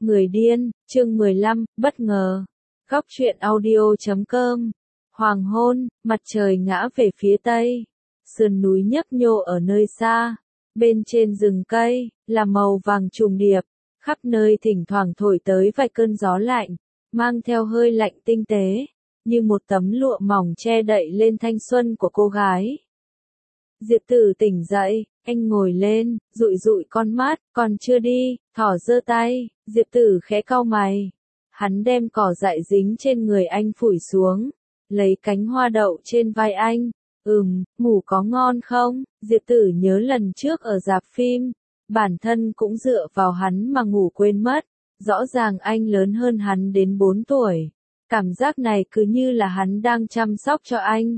Người điên, chương 15, bất ngờ. Góc truyện audio.com. Hoàng hôn, mặt trời ngã về phía tây. Sườn núi nhấp nhô ở nơi xa. Bên trên rừng cây, là màu vàng trùng điệp. Khắp nơi thỉnh thoảng thổi tới vài cơn gió lạnh, mang theo hơi lạnh tinh tế, như một tấm lụa mỏng che đậy lên thanh xuân của cô gái. Diệp Tử tỉnh dậy, anh ngồi lên, dụi dụi con mắt, còn chưa đi, thỏ giơ tay, Diệp Tử khẽ cau mày. Hắn đem cỏ dại dính trên người anh phủi xuống, lấy cánh hoa đậu trên vai anh. Ngủ có ngon không? Diệp Tử nhớ lần trước ở rạp phim, bản thân cũng dựa vào hắn mà ngủ quên mất. Rõ ràng anh lớn hơn hắn đến 4 tuổi. Cảm giác này cứ như là hắn đang chăm sóc cho anh.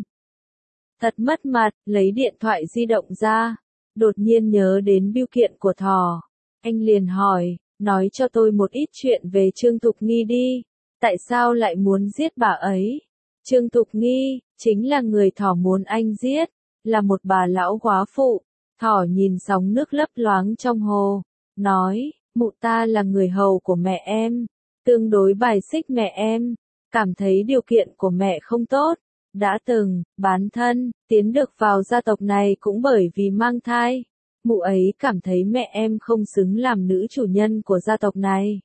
Thật mất mặt, lấy điện thoại di động ra. Đột nhiên nhớ đến bưu kiện của thỏ. Anh liền hỏi, nói cho tôi một ít chuyện về Trương Thục Nghi đi. Tại sao lại muốn giết bà ấy? Trương Thục Nghi, chính là người thỏ muốn anh giết. Là một bà lão góa phụ. Thỏ nhìn sóng nước lấp loáng trong hồ. Nói, mụ ta là người hầu của mẹ em. Tương đối bài xích mẹ em. Cảm thấy điều kiện của mẹ không tốt. Đã từng, bán thân, tiến được vào gia tộc này cũng bởi vì mang thai. Mụ ấy cảm thấy mẹ em không xứng làm nữ chủ nhân của gia tộc này.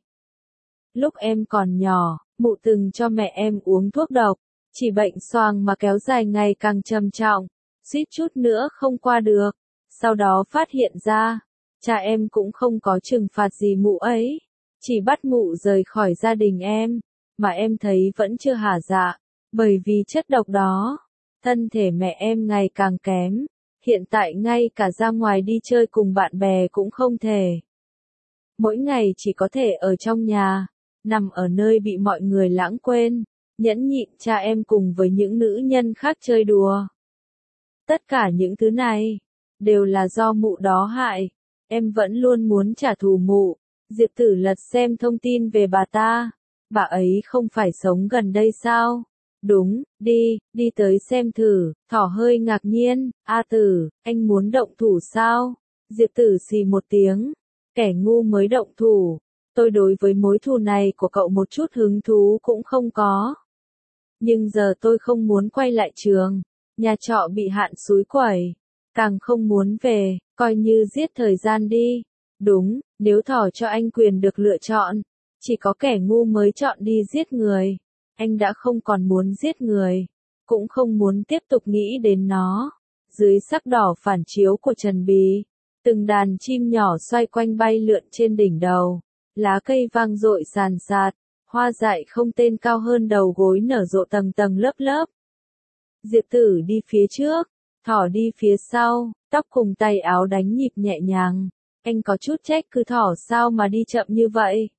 Lúc em còn nhỏ, mụ từng cho mẹ em uống thuốc độc. Chỉ bệnh xoàng mà kéo dài ngày càng trầm trọng. Suýt chút nữa không qua được. Sau đó phát hiện ra, cha em cũng không có trừng phạt gì mụ ấy. Chỉ bắt mụ rời khỏi gia đình em. Mà em thấy vẫn chưa hả dạ. Bởi vì chất độc đó, thân thể mẹ em ngày càng kém, hiện tại ngay cả ra ngoài đi chơi cùng bạn bè cũng không thể. Mỗi ngày chỉ có thể ở trong nhà, nằm ở nơi bị mọi người lãng quên, nhẫn nhịn cha em cùng với những nữ nhân khác chơi đùa. Tất cả những thứ này, đều là do mụ đó hại, em vẫn luôn muốn trả thù mụ. Diệp Tử lật xem thông tin về bà ta, bà ấy không phải sống gần đây sao? Đúng, đi tới xem thử. Thỏ hơi ngạc nhiên, A Tử, anh muốn động thủ sao? Diệp Tử xì một tiếng, kẻ ngu mới động thủ, tôi đối với mối thù này của cậu một chút hứng thú cũng không có. Nhưng giờ tôi không muốn quay lại trường, nhà trọ bị hạn xúi quẩy, càng không muốn về, coi như giết thời gian đi. Đúng, nếu thỏ cho anh quyền được lựa chọn, chỉ có kẻ ngu mới chọn đi giết người. Anh đã không còn muốn giết người, cũng không muốn tiếp tục nghĩ đến nó. Dưới sắc đỏ phản chiếu của Trần Bì, từng đàn chim nhỏ xoay quanh bay lượn trên đỉnh đầu, lá cây vang dội sàn sạt, hoa dại không tên cao hơn đầu gối nở rộ tầng tầng lớp lớp. Diệp Tử đi phía trước, thỏ đi phía sau, tóc cùng tay áo đánh nhịp nhẹ nhàng. Anh có chút trách cứ thỏ sao mà đi chậm như vậy.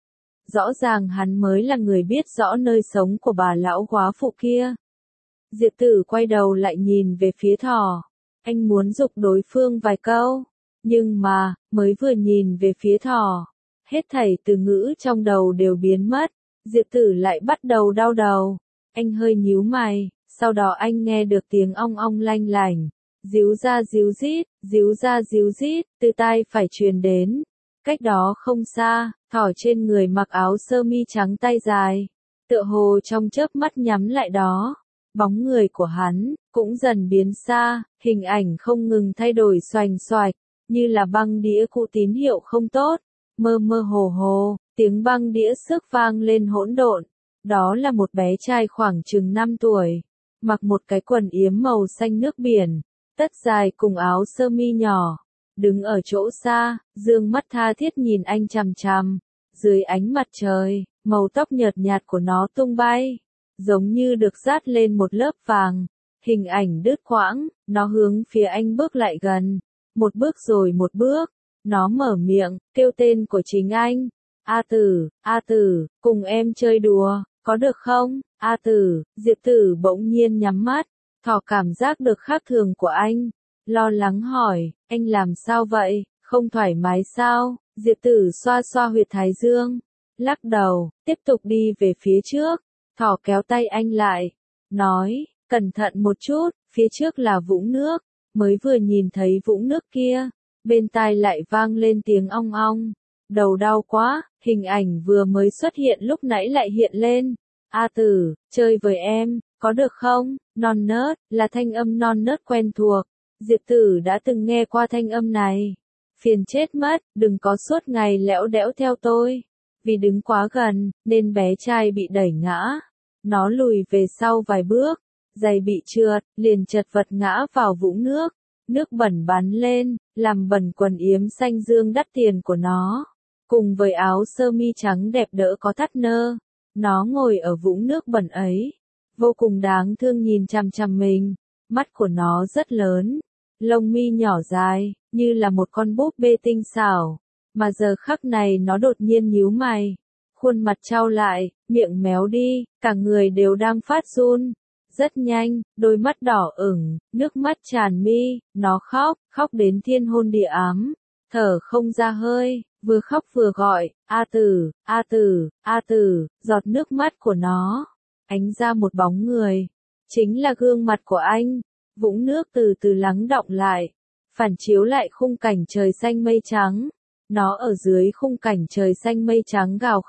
Rõ ràng hắn mới là người biết rõ nơi sống của bà lão góa phụ kia. Diệp Tử quay đầu lại nhìn về phía thỏ. Anh muốn giục đối phương vài câu. Nhưng mà, mới vừa nhìn về phía thỏ, hết thảy từ ngữ trong đầu đều biến mất. Diệp Tử lại bắt đầu đau đầu. Anh hơi nhíu mày, sau đó anh nghe được tiếng ong ong lanh lảnh. Díu ra díu rít, từ tai phải truyền đến. Cách đó không xa, thỏ trên người mặc áo sơ mi trắng tay dài, tựa hồ trong chớp mắt nhắm lại đó. Bóng người của hắn cũng dần biến xa, hình ảnh không ngừng thay đổi xoành xoạch, như là băng đĩa cũ tín hiệu không tốt. Mơ mơ hồ hồ, tiếng băng đĩa xước vang lên hỗn độn. Đó là một bé trai khoảng chừng 5 tuổi, mặc một cái quần yếm màu xanh nước biển, tất dài cùng áo sơ mi nhỏ. Đứng ở chỗ xa, dương mắt tha thiết nhìn anh chằm chằm. Dưới ánh mặt trời, màu tóc nhợt nhạt của nó tung bay, giống như được dát lên một lớp vàng. Hình ảnh đứt quãng, nó hướng phía anh bước lại gần. Một bước rồi một bước, nó mở miệng, kêu tên của chính anh. A Tử, cùng em chơi đùa, có được không? A Tử, Diệp Tử bỗng nhiên nhắm mắt, thỏ cảm giác được khác thường của anh. Lo lắng hỏi, anh làm sao vậy, không thoải mái sao? Diệp Tử xoa xoa huyệt thái dương, lắc đầu, tiếp tục đi về phía trước. Thỏ kéo tay anh lại, nói, cẩn thận một chút, phía trước là vũng nước. Mới vừa nhìn thấy vũng nước kia, bên tai lại vang lên tiếng ong ong. đầu đau quá, hình ảnh vừa mới xuất hiện lúc nãy lại hiện lên. A Tử, chơi với em, có được không? Non nớt, là thanh âm non nớt quen thuộc. Diệp Tử đã từng nghe qua thanh âm này. Phiền chết mất, đừng có suốt ngày lẽo đẽo theo tôi. Vì đứng quá gần, nên bé trai bị đẩy ngã. Nó lùi về sau vài bước, giày bị trượt, liền chật vật ngã vào vũng nước. Nước bẩn bắn lên, làm bẩn quần yếm xanh dương đắt tiền của nó. Cùng với áo sơ mi trắng đẹp đẽ có thắt nơ. Nó ngồi ở vũng nước bẩn ấy. Vô cùng đáng thương nhìn chằm chằm mình. Mắt của nó rất lớn. Lông mi nhỏ dài, như là một con búp bê tinh xảo. Mà giờ khắc này nó đột nhiên nhíu mày. Khuôn mặt chau lại, miệng méo đi, cả người đều đang phát run. Rất nhanh, đôi mắt đỏ ửng, nước mắt tràn mi, nó khóc, khóc đến thiên hôn địa ám. Thở không ra hơi, vừa khóc vừa gọi, A Tử, A Tử, A Tử, giọt nước mắt của nó. Ánh ra một bóng người. Chính là gương mặt của anh. Vũng nước từ từ lắng đọng lại. Phản chiếu lại khung cảnh trời xanh mây trắng. Nó ở dưới khung cảnh trời xanh mây trắng gào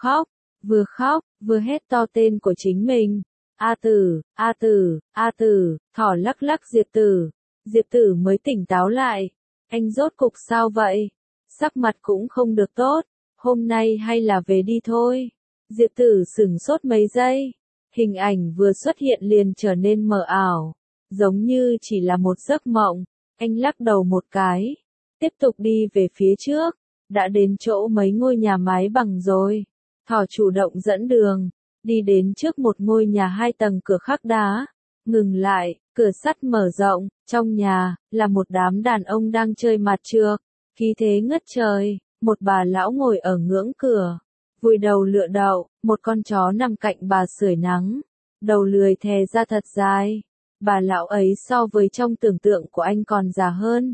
khóc, vừa hét to tên của chính mình. A Tử, A Tử, A Tử, thỏ lắc lắc Diệp Tử. Diệp Tử mới tỉnh táo lại. Anh rốt cục sao vậy? Sắc mặt cũng không được tốt. Hôm nay hay là về đi thôi. Diệp Tử sửng sốt mấy giây. Hình ảnh vừa xuất hiện liền trở nên mờ ảo. Giống như chỉ là một giấc mộng. Anh lắc đầu một cái. Tiếp tục đi về phía trước. Đã đến chỗ mấy ngôi nhà mái bằng rồi. Thỏ chủ động dẫn đường. Đi đến trước một ngôi nhà 2 tầng cửa khắc đá. Ngừng lại, cửa sắt mở rộng. Trong nhà, là một đám đàn ông đang chơi mặt trược. Khí thế ngất trời. Một bà lão ngồi ở ngưỡng cửa. Vùi đầu lựa đậu. Một con chó nằm cạnh bà sưởi nắng. Đầu lười thè ra thật dài. Bà lão ấy so với trong tưởng tượng của anh còn già hơn.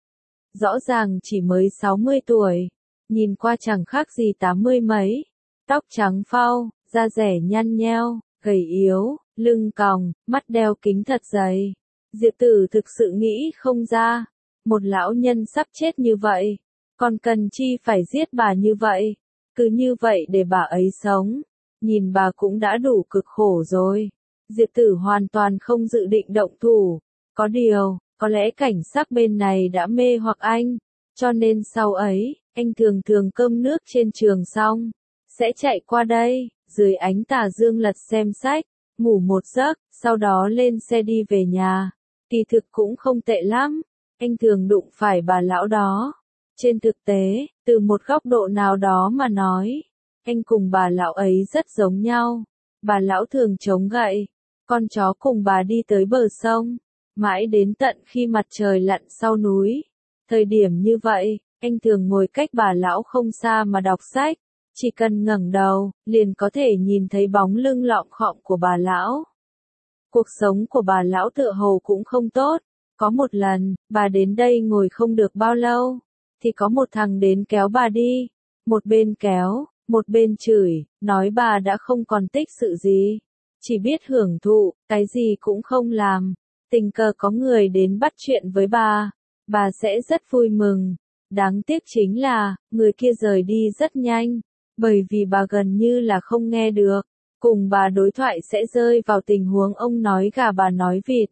Rõ ràng chỉ mới 60 tuổi. Nhìn qua chẳng khác gì 80 mấy. Tóc trắng phau, da dẻ nhăn nheo, gầy yếu, lưng còng, mắt đeo kính thật dày. Diệp Tử thực sự nghĩ không ra. Một lão nhân sắp chết như vậy. Còn cần chi phải giết bà như vậy. Cứ như vậy để bà ấy sống. Nhìn bà cũng đã đủ cực khổ rồi. Diệp Tử hoàn toàn không dự định động thủ. Có điều, có lẽ cảnh sắc bên này đã mê hoặc anh. Cho nên sau ấy, anh thường thường cơm nước trên trường xong. Sẽ chạy qua đây, dưới ánh tà dương lật xem sách, ngủ một giấc, sau đó lên xe đi về nhà. Kỳ thực cũng không tệ lắm. Anh thường đụng phải bà lão đó. Trên thực tế, từ một góc độ nào đó mà nói, anh cùng bà lão ấy rất giống nhau. Bà lão thường chống gậy. Con chó cùng bà đi tới bờ sông. Mãi đến tận khi mặt trời lặn sau núi. Thời điểm như vậy, anh thường ngồi cách bà lão không xa mà đọc sách. Chỉ cần ngẩng đầu, liền có thể nhìn thấy bóng lưng lọng khọng của bà lão. Cuộc sống của bà lão tựa hồ cũng không tốt. Có một lần, bà đến đây ngồi không được bao lâu, thì có một thằng đến kéo bà đi. Một bên kéo, một bên chửi, nói bà đã không còn tích sự gì. Chỉ biết hưởng thụ, cái gì cũng không làm. Tình cờ có người đến bắt chuyện với bà sẽ rất vui mừng. Đáng tiếc chính là, người kia rời đi rất nhanh. Bởi vì bà gần như là không nghe được. Cùng bà đối thoại sẽ rơi vào tình huống ông nói gà bà nói vịt.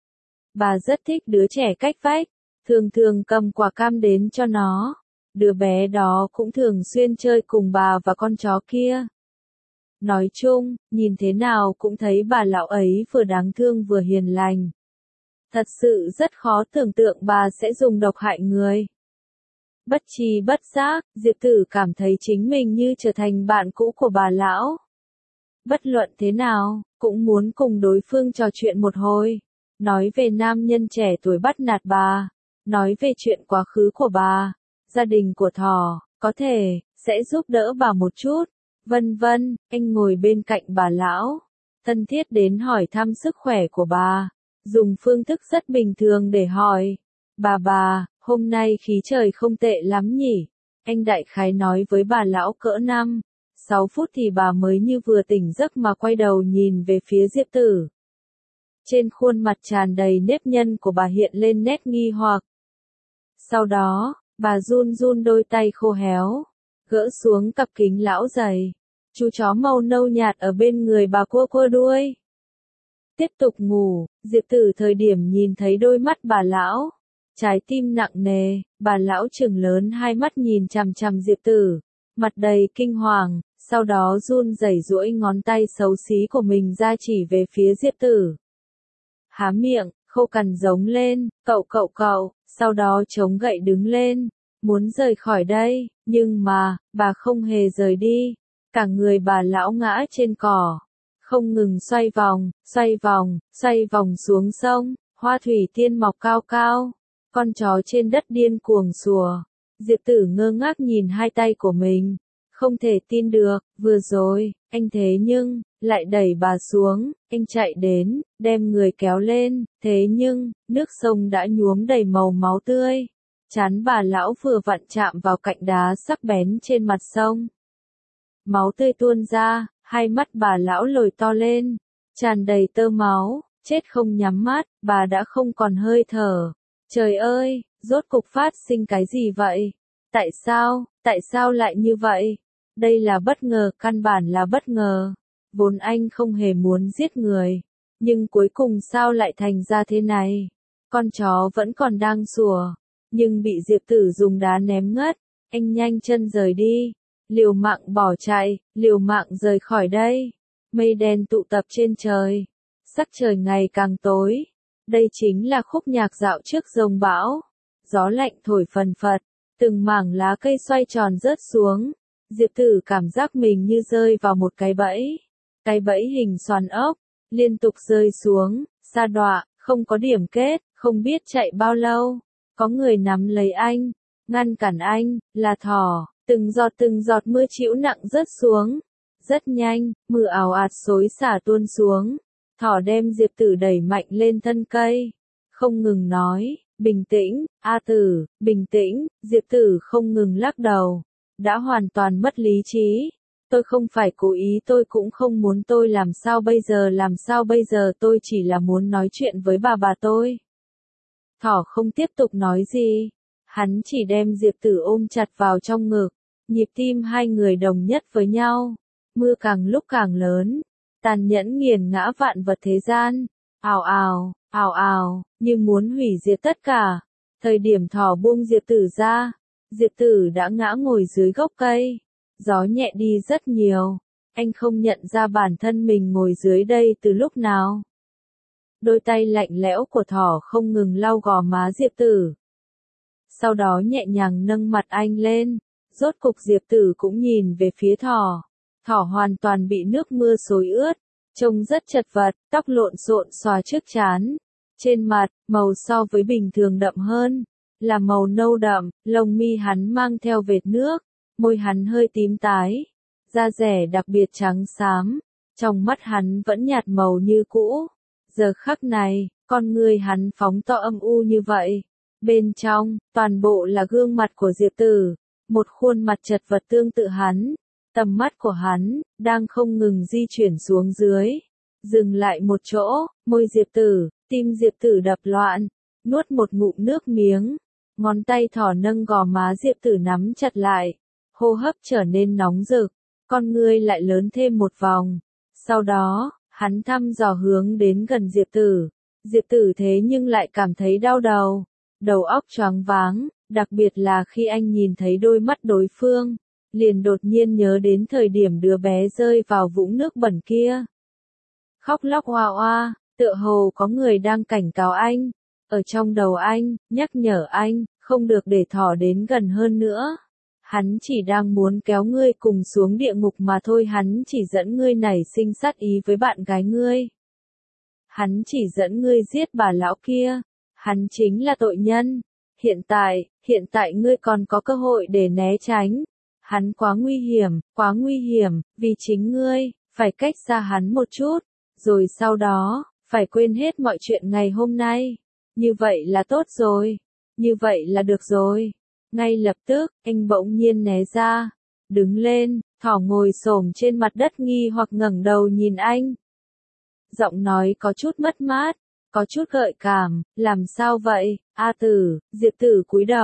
Bà rất thích đứa trẻ cách vách. Thường thường cầm quả cam đến cho nó. Đứa bé đó cũng thường xuyên chơi cùng bà và con chó kia. Nói chung, nhìn thế nào cũng thấy bà lão ấy vừa đáng thương vừa hiền lành. Thật sự rất khó tưởng tượng bà sẽ dùng độc hại người. Bất tri bất giác, Diệp Tử cảm thấy chính mình như trở thành bạn cũ của bà lão. Bất luận thế nào, cũng muốn cùng đối phương trò chuyện một hồi. Nói về nam nhân trẻ tuổi bắt nạt bà. Nói về chuyện quá khứ của bà. Gia đình của thỏ, có thể, sẽ giúp đỡ bà một chút. Vân vân, anh ngồi bên cạnh bà lão. Thân thiết đến hỏi thăm sức khỏe của bà. Dùng phương thức rất bình thường để hỏi. Bà, hôm nay khí trời không tệ lắm nhỉ? Anh đại khái nói với bà lão cỡ 5-6 phút thì bà mới như vừa tỉnh giấc mà quay đầu nhìn về phía Diệp Tử. Trên khuôn mặt tràn đầy nếp nhăn của bà hiện lên nét nghi hoặc. Sau đó, bà run run đôi tay khô héo. gỡ xuống cặp kính lão dày. Chú chó màu nâu nhạt ở bên người bà cua cua đuôi. Tiếp tục ngủ, Diệp Tử thời điểm nhìn thấy đôi mắt bà lão. Trái tim nặng nề, bà lão trừng lớn hai mắt nhìn chằm chằm Diệp Tử. Mặt đầy kinh hoàng, sau đó run rẩy duỗi ngón tay xấu xí của mình ra chỉ về phía Diệp Tử. Há miệng, khô cằn giống lên, cậu, sau đó chống gậy đứng lên, muốn rời khỏi đây, nhưng mà, bà không hề rời đi. Cả người bà lão ngã trên cỏ, không ngừng xoay vòng xuống sông, hoa thủy tiên mọc cao cao, con chó trên đất điên cuồng sủa. Diệp Tử ngơ ngác nhìn hai tay của mình, không thể tin được, vừa rồi, anh thế nhưng, lại đẩy bà xuống, anh chạy đến, đem người kéo lên, thế nhưng, nước sông đã nhuốm đầy màu máu tươi. Trán bà lão vừa vặn chạm vào cạnh đá sắc bén trên mặt sông. Máu tươi tuôn ra, hai mắt bà lão lồi to lên, tràn đầy tơ máu, chết không nhắm mắt, bà đã không còn hơi thở. Trời ơi, rốt cục phát sinh cái gì vậy? Tại sao lại như vậy? Đây là bất ngờ, căn bản là bất ngờ. Vốn anh không hề muốn giết người, nhưng cuối cùng sao lại thành ra thế này? Con chó vẫn còn đang sủa, nhưng bị Diệp Tử dùng đá ném ngất. Anh nhanh chân rời đi, liều mạng bỏ chạy, liều mạng rời khỏi đây. Mây đen tụ tập trên trời, sắc trời ngày càng tối. Đây chính là khúc nhạc dạo trước giông bão. Gió lạnh thổi phần phật, từng mảng lá cây xoay tròn rớt xuống. Diệp Tử cảm giác mình như rơi vào một cái bẫy. Cái bẫy hình xoàn ốc, liên tục rơi xuống, sa đọa, không có điểm kết, không biết chạy bao lâu. Có người nắm lấy anh, ngăn cản anh, là thỏ. Từng giọt mưa trĩu nặng rớt xuống. Rất nhanh, mưa ào ạt xối xả tuôn xuống. Thỏ đem Diệp Tử đẩy mạnh lên thân cây. Không ngừng nói, bình tĩnh, A Tử, bình tĩnh. Diệp Tử không ngừng lắc đầu. Đã hoàn toàn mất lý trí. Tôi không phải cố ý, tôi cũng không muốn, tôi làm sao bây giờ tôi chỉ là muốn nói chuyện với bà tôi. Thỏ không tiếp tục nói gì. Hắn chỉ đem Diệp Tử ôm chặt vào trong ngực. Nhịp tim hai người đồng nhất với nhau. Mưa càng lúc càng lớn, tàn nhẫn nghiền ngã vạn vật thế gian. Ào ào, như muốn hủy diệt tất cả. Thời điểm thỏ buông Diệp Tử ra, Diệp Tử đã ngã ngồi dưới gốc cây. Gió nhẹ đi rất nhiều. Anh không nhận ra bản thân mình ngồi dưới đây từ lúc nào. Đôi tay lạnh lẽo của thỏ không ngừng lau gò má Diệp Tử. Sau đó nhẹ nhàng nâng mặt anh lên. Rốt cục Diệp Tử cũng nhìn về phía thỏ. Thỏ hoàn toàn bị nước mưa xối ướt. Trông rất chật vật, tóc lộn xộn xòa trước trán. Trên mặt, màu so với bình thường đậm hơn. Là màu nâu đậm, lông mi hắn mang theo vệt nước. Môi hắn hơi tím tái. Da dẻ đặc biệt trắng xám. Trong mắt hắn vẫn nhạt màu như cũ. Giờ khắc này, con người hắn phóng to âm u như vậy. Bên trong, toàn bộ là gương mặt của Diệp Tử. Một khuôn mặt chật vật tương tự hắn. Tầm mắt của hắn, đang không ngừng di chuyển xuống dưới. Dừng lại một chỗ, môi Diệp Tử, tim Diệp Tử đập loạn. Nuốt một ngụm nước miếng. Ngón tay thỏ nâng gò má Diệp Tử nắm chặt lại. Hô hấp trở nên nóng rực. Con ngươi lại lớn thêm một vòng. Sau đó, hắn thăm dò hướng đến gần Diệp Tử. Diệp Tử thế nhưng lại cảm thấy đau đầu. Đầu óc choáng váng, đặc biệt là khi anh nhìn thấy đôi mắt đối phương. Liền đột nhiên nhớ đến thời điểm đứa bé rơi vào vũng nước bẩn kia. Khóc lóc oa oa, tựa hồ có người đang cảnh cáo anh. Ở trong đầu anh, nhắc nhở anh, không được để thỏ đến gần hơn nữa. Hắn chỉ đang muốn kéo ngươi cùng xuống địa ngục mà thôi, hắn chỉ dẫn ngươi nảy sinh sát ý với bạn gái ngươi. Hắn chỉ dẫn ngươi giết bà lão kia. Hắn chính là tội nhân. Hiện tại ngươi còn có cơ hội để né tránh. Hắn quá nguy hiểm, vì chính ngươi, phải cách xa hắn một chút, rồi sau đó, phải quên hết mọi chuyện ngày hôm nay. Như vậy là tốt rồi, như vậy là được rồi. Ngay lập tức, anh bỗng nhiên né ra, đứng lên, thỏ ngồi xổm trên mặt đất nghi hoặc ngẩng đầu nhìn anh. Giọng nói có chút mất mát, có chút gợi cảm, làm sao vậy, A Tử, Diệp Tử cúi đầu,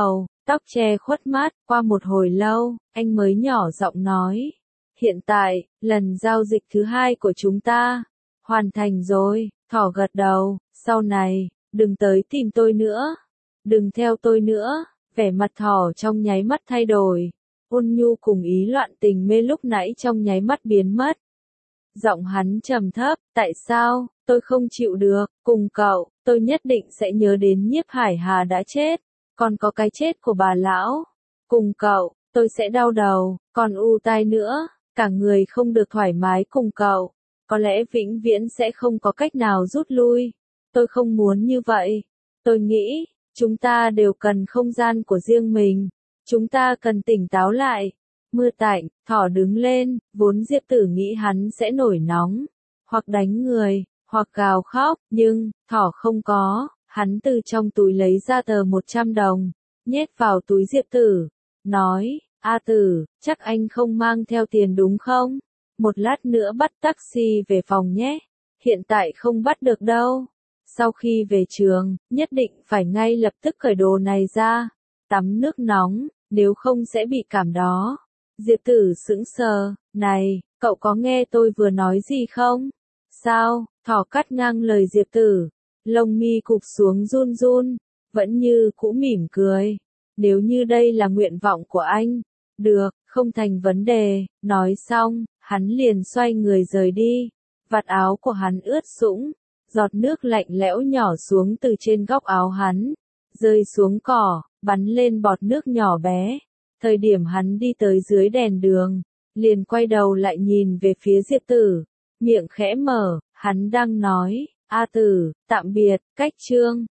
tóc che khuất mắt, qua một hồi lâu, anh mới nhỏ giọng nói. Hiện tại, lần giao dịch thứ 2 của chúng ta, hoàn thành rồi, Thỏ gật đầu, sau này, đừng tới tìm tôi nữa, đừng theo tôi nữa, vẻ mặt Thỏ trong nháy mắt thay đổi, ôn nhu cùng ý loạn tình mê lúc nãy trong nháy mắt biến mất. Giọng hắn trầm thấp, tại sao, tôi không chịu được, cùng cậu, tôi nhất định sẽ nhớ đến Nhiếp Hải Hà đã chết, còn có cái chết của bà lão, cùng cậu, tôi sẽ đau đầu, còn u tai nữa, cả người không được thoải mái cùng cậu, có lẽ vĩnh viễn sẽ không có cách nào rút lui, tôi không muốn như vậy, tôi nghĩ, chúng ta đều cần không gian của riêng mình, chúng ta cần tỉnh táo lại. Mưa tạnh, Thỏ đứng lên, vốn Diệp Tử nghĩ hắn sẽ nổi nóng, hoặc đánh người, hoặc gào khóc, nhưng, Thỏ không có, hắn từ trong túi lấy ra tờ 100 đồng, nhét vào túi Diệp Tử, nói, A Tử, chắc anh không mang theo tiền đúng không? Một lát nữa bắt taxi về phòng nhé, hiện tại không bắt được đâu. Sau khi về trường, nhất định phải ngay lập tức cởi đồ này ra, tắm nước nóng, nếu không sẽ bị cảm đó. Diệp Tử sững sờ, này, cậu có nghe tôi vừa nói gì không? Sao? Thỏ cắt ngang lời Diệp Tử, lông mi cụp xuống run run, vẫn như cũ mỉm cười. Nếu như đây là nguyện vọng của anh, được, không thành vấn đề, nói xong, hắn liền xoay người rời đi. Vạt áo của hắn ướt sũng, giọt nước lạnh lẽo nhỏ xuống từ trên góc áo hắn, rơi xuống cỏ, bắn lên bọt nước nhỏ bé. Thời điểm hắn đi tới dưới đèn đường, liền quay đầu lại nhìn về phía Diệp Tử, miệng khẽ mở, hắn đang nói, A Tử, tạm biệt, cách chương.